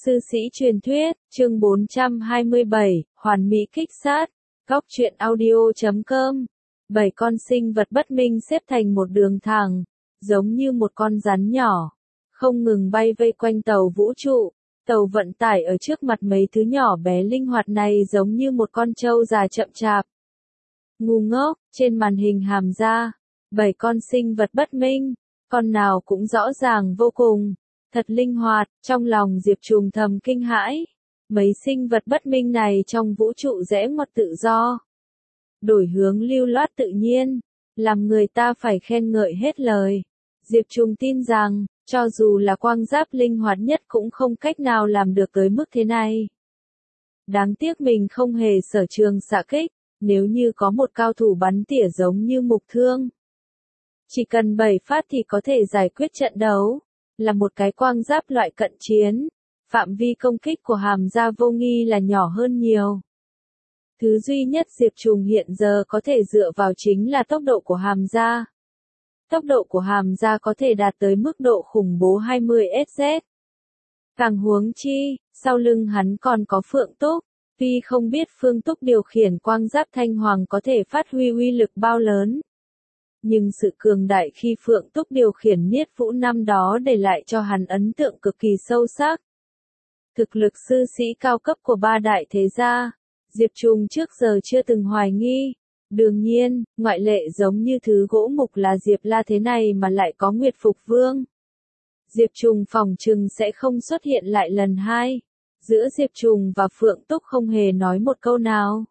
Sư sĩ truyền thuyết, chương 427, hoàn mỹ kích sát, góc truyện audio.com. 7 con sinh vật bất minh xếp thành một đường thẳng, giống như một con rắn nhỏ, không ngừng bay vây quanh tàu vũ trụ. Tàu vận tải ở trước mặt mấy thứ nhỏ bé linh hoạt này giống như một con trâu già chậm chạp. Ngu ngốc, trên màn hình hàm ra, 7 con sinh vật bất minh, con nào cũng rõ ràng vô cùng, thật linh hoạt. Trong lòng Diệp Trùng thầm kinh hãi, mấy sinh vật bất minh này trong vũ trụ rẽ ngoặt tự do, đổi hướng lưu loát tự nhiên, làm người ta phải khen ngợi hết lời. Diệp Trùng tin rằng, cho dù là quang giáp linh hoạt nhất cũng không cách nào làm được tới mức thế này. Đáng tiếc mình không hề sở trường xạ kích, nếu như có một cao thủ bắn tỉa giống như Mục Thương, chỉ cần 7 phát thì có thể giải quyết trận đấu. Là một cái quang giáp loại cận chiến, phạm vi công kích của hàm gia vô nghi là nhỏ hơn nhiều. Thứ duy nhất Diệp Trùng hiện giờ có thể dựa vào chính là tốc độ của hàm gia. Tốc độ của hàm gia có thể đạt tới mức độ khủng bố 20 SZ. Càng huống chi, sau lưng hắn còn có Phượng Túc, tuy không biết Phương Túc điều khiển quang giáp thanh hoàng có thể phát huy uy lực bao lớn. Nhưng sự cường đại khi Phượng Túc điều khiển Niết Vũ năm đó để lại cho hắn ấn tượng cực kỳ sâu sắc. Thực lực sư sĩ cao cấp của ba đại thế gia, Diệp Trùng trước giờ chưa từng hoài nghi. Đương nhiên, ngoại lệ giống như thứ gỗ mục là Diệp La thế này mà lại có Nguyệt Phục Vương. Diệp Trùng phỏng chừng sẽ không xuất hiện lại lần hai. Giữa Diệp Trùng và Phượng Túc không hề nói một câu nào.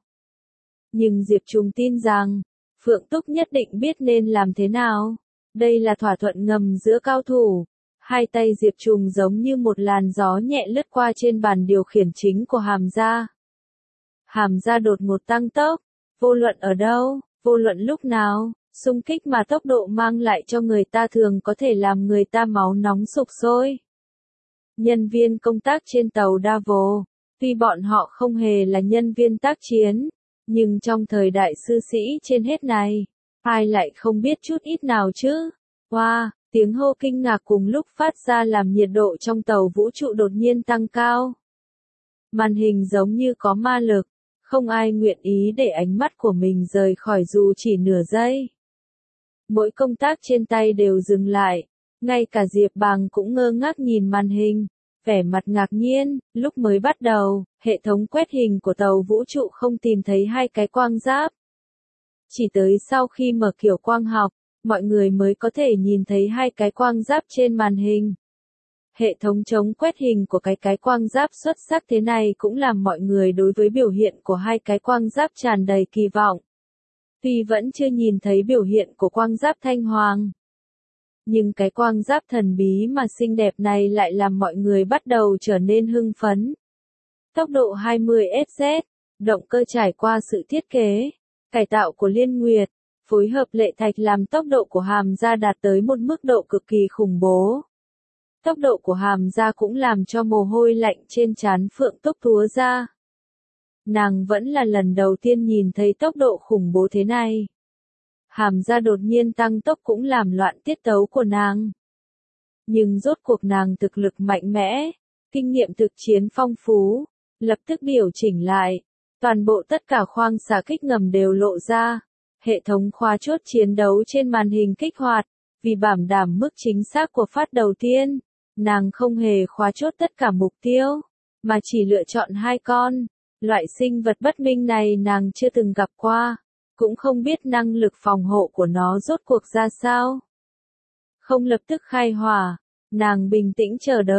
Nhưng Diệp Trùng tin rằng, Phượng Túc nhất định biết nên làm thế nào. Đây là thỏa thuận ngầm giữa cao thủ. Hai tay Diệp Trùng giống như một làn gió nhẹ lướt qua trên bàn điều khiển chính của hàm gia. Hàm gia đột ngột tăng tốc, vô luận ở đâu, vô luận lúc nào, xung kích mà tốc độ mang lại cho người ta thường có thể làm người ta máu nóng sục sôi. Nhân viên công tác trên tàu Davos, tuy bọn họ không hề là nhân viên tác chiến, nhưng trong thời đại sư sĩ trên hết này, ai lại không biết chút ít nào chứ? Wow, tiếng hô kinh ngạc cùng lúc phát ra làm nhiệt độ trong tàu vũ trụ đột nhiên tăng cao. Màn hình giống như có ma lực, không ai nguyện ý để ánh mắt của mình rời khỏi dù chỉ nửa giây. Mỗi công tác trên tay đều dừng lại, ngay cả Diệp Bàng cũng ngơ ngác nhìn màn hình, vẻ mặt ngạc nhiên. Lúc mới bắt đầu, hệ thống quét hình của tàu vũ trụ không tìm thấy hai cái quang giáp. Chỉ tới sau khi mở kiểu quang học, mọi người mới có thể nhìn thấy hai cái quang giáp trên màn hình. Hệ thống chống quét hình của cái quang giáp xuất sắc thế này cũng làm mọi người đối với biểu hiện của hai cái quang giáp tràn đầy kỳ vọng. Tuy vẫn chưa nhìn thấy biểu hiện của quang giáp thanh hoàng, nhưng cái quang giáp thần bí mà xinh đẹp này lại làm mọi người bắt đầu trở nên hưng phấn. Tốc độ 20 SZ, động cơ trải qua sự thiết kế, cải tạo của Liên Nguyệt, phối hợp Lệ Thạch làm tốc độ của hàm gia đạt tới một mức độ cực kỳ khủng bố. Tốc độ của hàm gia cũng làm cho mồ hôi lạnh trên trán Phượng Túc túa ra. Nàng vẫn là lần đầu tiên nhìn thấy tốc độ khủng bố thế này. Hàm gia đột nhiên tăng tốc cũng làm loạn tiết tấu của nàng. Nhưng rốt cuộc nàng thực lực mạnh mẽ, kinh nghiệm thực chiến phong phú, lập tức điều chỉnh lại. Toàn bộ tất cả khoang xạ kích ngầm đều lộ ra. Hệ thống khóa chốt chiến đấu trên màn hình kích hoạt. Vì bảo đảm mức chính xác của phát đầu tiên, nàng không hề khóa chốt tất cả mục tiêu, mà chỉ lựa chọn 2 con. Loại sinh vật bất minh này nàng chưa từng gặp qua, cũng không biết năng lực phòng hộ của nó rốt cuộc ra sao. Không lập tức khai hỏa, nàng bình tĩnh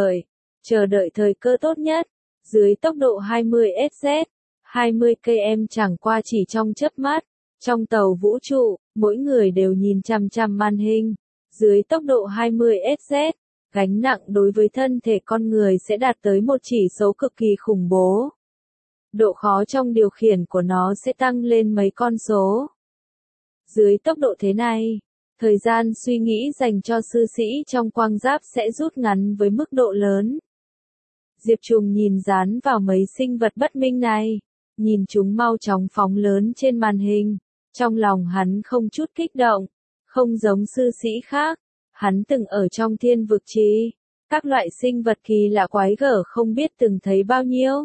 chờ đợi thời cơ tốt nhất. Dưới tốc độ 20 SZ, 20 km chẳng qua chỉ trong chớp mắt, trong tàu vũ trụ, mỗi người đều nhìn chằm chằm màn hình. Dưới tốc độ 20 SZ, gánh nặng đối với thân thể con người sẽ đạt tới một chỉ số cực kỳ khủng bố. Độ khó trong điều khiển của nó sẽ tăng lên mấy con số. Dưới tốc độ thế này, thời gian suy nghĩ dành cho sư sĩ trong quang giáp sẽ rút ngắn với mức độ lớn. Diệp Trùng nhìn dán vào mấy sinh vật bất minh này, nhìn chúng mau chóng phóng lớn trên màn hình. Trong lòng hắn không chút kích động, không giống sư sĩ khác. Hắn từng ở trong thiên vực trì, Các loại sinh vật kỳ lạ quái gở không biết từng thấy bao nhiêu.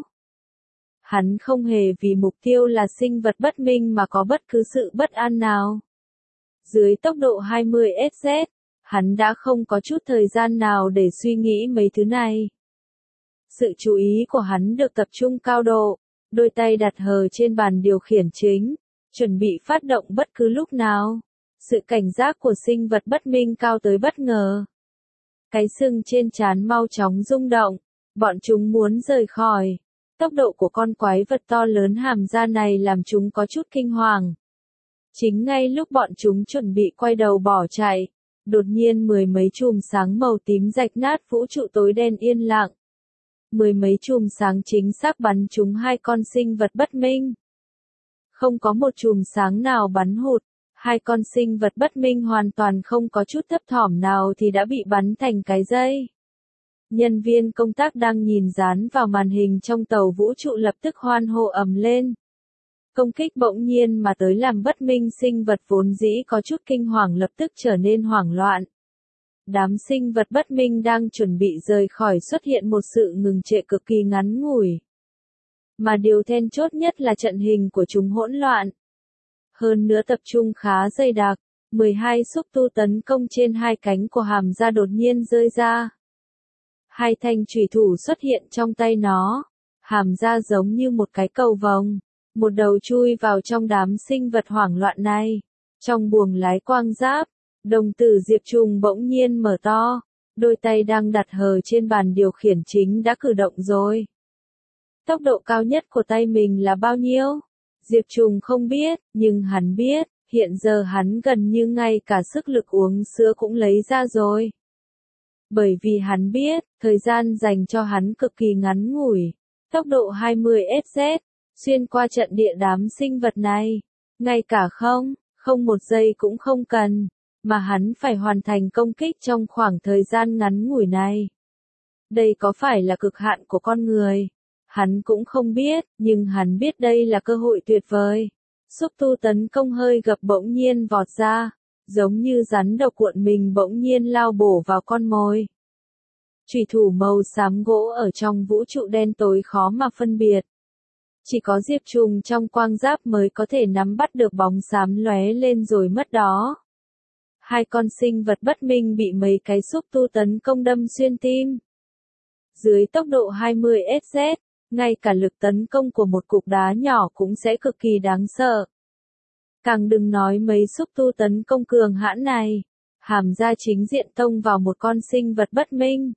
Hắn không hề vì mục tiêu là sinh vật bất minh mà có bất cứ sự bất an nào. Dưới tốc độ 20 SZ, hắn đã không có chút thời gian nào để suy nghĩ mấy thứ này. Sự chú ý của hắn được tập trung cao độ, đôi tay đặt hờ trên bàn điều khiển chính, chuẩn bị phát động bất cứ lúc nào. Sự cảnh giác của sinh vật bất minh cao tới bất ngờ. Cái sưng trên trán mau chóng rung động, bọn chúng muốn rời khỏi. Tốc độ của con quái vật to lớn hàm ra này làm chúng có chút kinh hoàng. Chính ngay lúc bọn chúng chuẩn bị quay đầu bỏ chạy, đột nhiên mười mấy chùm sáng màu tím rạch nát vũ trụ tối đen yên lặng. Mười mấy chùm sáng chính xác bắn trúng hai con sinh vật bất minh. Không có một chùm sáng nào bắn hụt, hai con sinh vật bất minh hoàn toàn không có chút thấp thỏm nào thì đã bị bắn thành cái dây. Nhân viên công tác đang nhìn dán vào màn hình trong tàu vũ trụ lập tức hoan hô ầm lên. Công kích bỗng nhiên mà tới làm bất minh sinh vật vốn dĩ có chút kinh hoàng lập tức trở nên hoảng loạn. Đám sinh vật bất minh đang chuẩn bị rời khỏi xuất hiện một sự ngừng trệ cực kỳ ngắn ngủi. Mà điều then chốt nhất là trận hình của chúng hỗn loạn. Hơn nữa tập trung khá dày đặc, 12 xúc tu tấn công trên hai cánh của hàm ra đột nhiên rơi ra. Hai thanh chủy thủ xuất hiện trong tay nó, hàm ra giống như một cái cầu vồng, một đầu chui vào trong đám sinh vật hoảng loạn này. Trong buồng lái quang giáp, đồng tử Diệp Trùng bỗng nhiên mở to, đôi tay đang đặt hờ trên bàn điều khiển chính đã cử động rồi. Tốc độ cao nhất của tay mình là bao nhiêu? Diệp Trùng không biết, nhưng hắn biết, hiện giờ hắn gần như ngay cả sức lực uống sữa cũng lấy ra rồi. Bởi vì hắn biết, thời gian dành cho hắn cực kỳ ngắn ngủi. Tốc độ 20 SZ, xuyên qua trận địa đám sinh vật này. Ngay cả không một giây cũng không cần, mà hắn phải hoàn thành công kích trong khoảng thời gian ngắn ngủi này. Đây có phải là cực hạn của con người? Hắn cũng không biết, nhưng hắn biết đây là cơ hội tuyệt vời. Xúc tu tấn công hơi gập bỗng nhiên vọt ra, giống như rắn độc cuộn mình bỗng nhiên lao bổ vào con mồi. Chủy thủ màu xám gỗ ở trong vũ trụ đen tối khó mà phân biệt. Chỉ có Diệp Trùng trong quang giáp mới có thể nắm bắt được bóng xám lóe lên rồi mất đó. Hai con sinh vật bất minh bị mấy cái xúc tu tấn công đâm xuyên tim. Dưới tốc độ 20 SZ, ngay cả lực tấn công của một cục đá nhỏ cũng sẽ cực kỳ đáng sợ. Càng đừng nói mấy xúc tu tấn công cường hãn này, hàm ra chính diện tông vào một con sinh vật bất minh.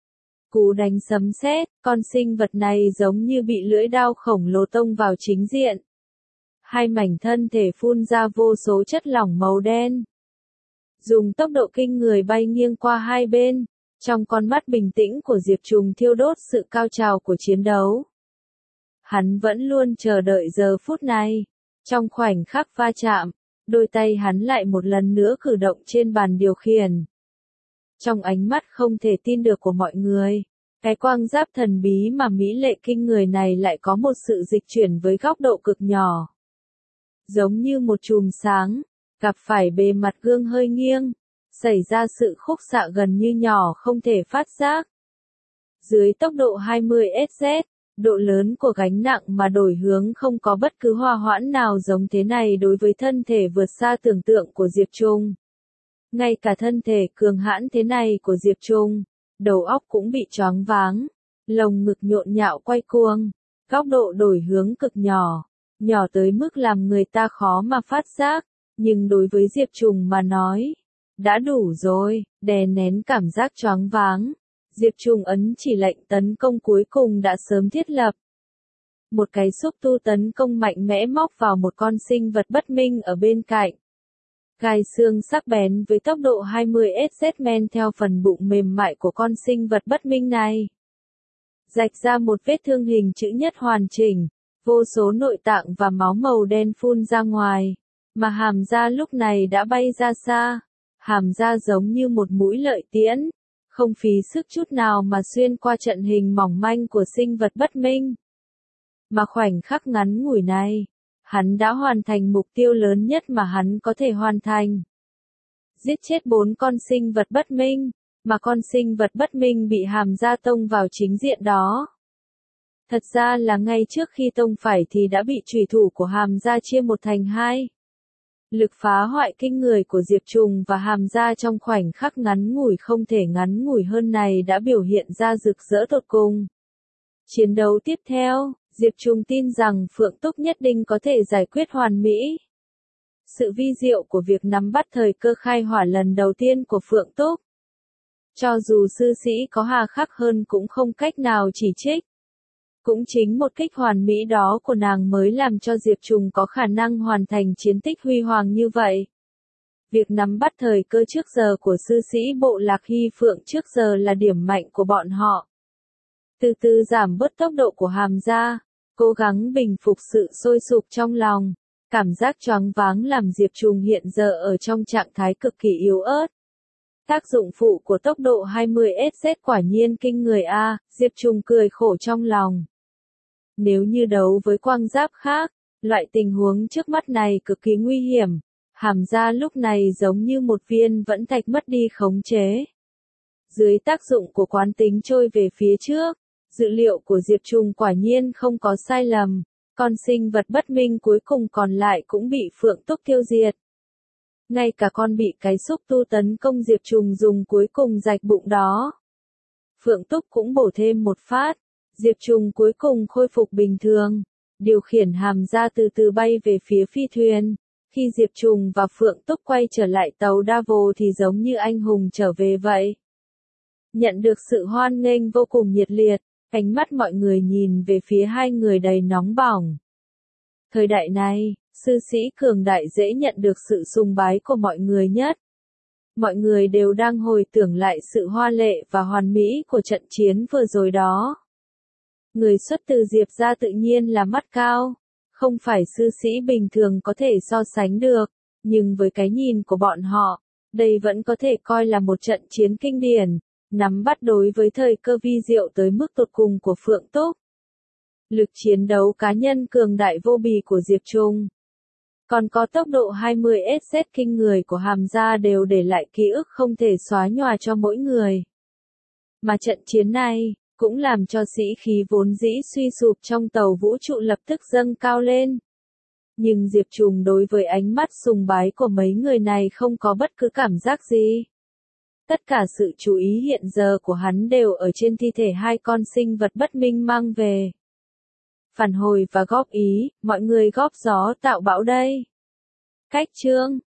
Cú đánh sấm sét, con sinh vật này giống như bị lưỡi dao khổng lồ tông vào chính diện. Hai mảnh thân thể phun ra vô số chất lỏng màu đen. Dùng tốc độ kinh người bay nghiêng qua hai bên, trong con mắt bình tĩnh của Diệp Trùng thiêu đốt sự cao trào của chiến đấu. Hắn vẫn luôn chờ đợi giờ phút này. Trong khoảnh khắc va chạm, đôi tay hắn lại một lần nữa cử động trên bàn điều khiển. Trong ánh mắt không thể tin được của mọi người, cái quang giáp thần bí mà mỹ lệ kinh người này lại có một sự dịch chuyển với góc độ cực nhỏ. Giống như một chùm sáng, gặp phải bề mặt gương hơi nghiêng, xảy ra sự khúc xạ gần như nhỏ không thể phát giác. Dưới tốc độ 20 SZ, độ lớn của gánh nặng mà đổi hướng không có bất cứ hòa hoãn nào giống thế này đối với thân thể vượt xa tưởng tượng của Diệp Trùng. Ngay cả thân thể cường hãn thế này của Diệp Trùng, đầu óc cũng bị choáng váng, lồng ngực nhộn nhạo quay cuồng, góc độ đổi hướng cực nhỏ, nhỏ tới mức làm người ta khó mà phát giác, nhưng đối với Diệp Trùng mà nói, đã đủ rồi, đè nén cảm giác choáng váng. Diệp Trùng ấn chỉ lệnh tấn công cuối cùng đã sớm thiết lập. Một cái xúc tu tấn công mạnh mẽ móc vào một con sinh vật bất minh ở bên cạnh. Gai xương sắc bén với tốc độ 20 SZ men theo phần bụng mềm mại của con sinh vật bất minh này. Rạch ra một vết thương hình chữ nhất hoàn chỉnh, vô số nội tạng và máu màu đen phun ra ngoài, mà hàm ra lúc này đã bay ra xa. Hàm ra giống như một mũi lợi tiễn, không phí sức chút nào mà xuyên qua trận hình mỏng manh của sinh vật bất minh. Mà khoảnh khắc ngắn ngủi này, hắn đã hoàn thành mục tiêu lớn nhất mà hắn có thể hoàn thành. Giết chết 4 con sinh vật bất minh, mà con sinh vật bất minh bị Hàm Gia tông vào chính diện đó. Thật ra là ngay trước khi tông phải thì đã bị chủy thủ của Hàm Gia chia một thành hai. Lực phá hoại kinh người của Diệp Trùng và Hàm Gia trong khoảnh khắc ngắn ngủi không thể ngắn ngủi hơn này đã biểu hiện ra rực rỡ tột cùng. Chiến đấu tiếp theo, Diệp Trùng tin rằng Phượng Túc nhất định có thể giải quyết hoàn mỹ. Sự vi diệu của việc nắm bắt thời cơ khai hỏa lần đầu tiên của Phượng Túc. Cho dù sư sĩ có hà khắc hơn cũng không cách nào chỉ trích. Cũng chính một kích hoàn mỹ đó của nàng mới làm cho Diệp Trùng có khả năng hoàn thành chiến tích huy hoàng như vậy. Việc nắm bắt thời cơ trước giờ của sư sĩ bộ Lạc Hy Phượng trước giờ là điểm mạnh của bọn họ. Từ từ giảm bớt tốc độ của Hàm Gia, cố gắng bình phục sự sôi sục trong lòng. Cảm giác choáng váng làm Diệp Trùng hiện giờ ở trong trạng thái cực kỳ yếu ớt. Tác dụng phụ của tốc độ 20SZ quả nhiên kinh người a, Diệp Trùng cười khổ trong lòng. Nếu như đấu với quang giáp khác, loại tình huống trước mắt này cực kỳ nguy hiểm. Hàm Gia lúc này giống như một viên vẫn thạch mất đi khống chế. Dưới tác dụng của quán tính trôi về phía trước, dự liệu của Diệp Trùng quả nhiên không có sai lầm. Con sinh vật bất minh cuối cùng còn lại cũng bị Phượng Túc tiêu diệt. Ngay cả con bị cái xúc tu tấn công Diệp Trùng dùng cuối cùng rạch bụng đó. Phượng Túc cũng bổ thêm một phát. Diệp Trùng cuối cùng khôi phục bình thường. Điều khiển Hàm Gia từ từ bay về phía phi thuyền. Khi Diệp Trùng và Phượng Túc quay trở lại tàu Davos thì giống như anh hùng trở về vậy. Nhận được sự hoan nghênh vô cùng nhiệt liệt. Ánh mắt mọi người nhìn về phía hai người đầy nóng bỏng. Thời đại này, sư sĩ cường đại dễ nhận được sự sùng bái của mọi người nhất. Mọi người đều đang hồi tưởng lại sự hoa lệ và hoàn mỹ của trận chiến vừa rồi đó. Người xuất từ Diệp gia tự nhiên là mắt cao, không phải sư sĩ bình thường có thể so sánh được, nhưng với cái nhìn của bọn họ, đây vẫn có thể coi là một trận chiến kinh điển. Nắm bắt đối với thời cơ vi diệu tới mức tột cùng của Phượng Túc. Lực chiến đấu cá nhân cường đại vô bì của Diệp Trùng. Còn có tốc độ 20SZ kinh người của Hàm Gia đều để lại ký ức không thể xóa nhòa cho mỗi người. Mà trận chiến này, cũng làm cho sĩ khí vốn dĩ suy sụp trong tàu vũ trụ lập tức dâng cao lên. Nhưng Diệp Trùng đối với ánh mắt sùng bái của mấy người này không có bất cứ cảm giác gì. Tất cả sự chú ý hiện giờ của hắn đều ở trên thi thể hai con sinh vật bất minh mang về. Phản hồi và góp ý, mọi người góp gió tạo bão đây. Cách chương